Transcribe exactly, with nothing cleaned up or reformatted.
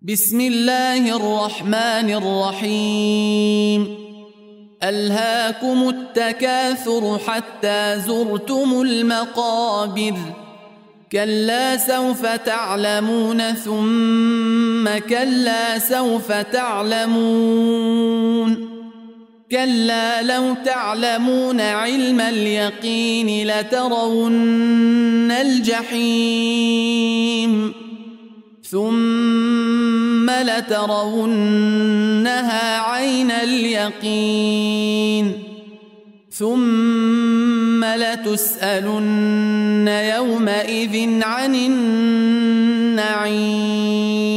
بسم الله الرحمن الرحيم ألهاكم التكاثر حتى زرتم المقابر كلا سوف تعلمون ثم كلا سوف تعلمون كلا لو تعلمون علم اليقين لترون الجحيم ثم لترونها عين اليقين ثم لتسألن يومئذ عن النعيم.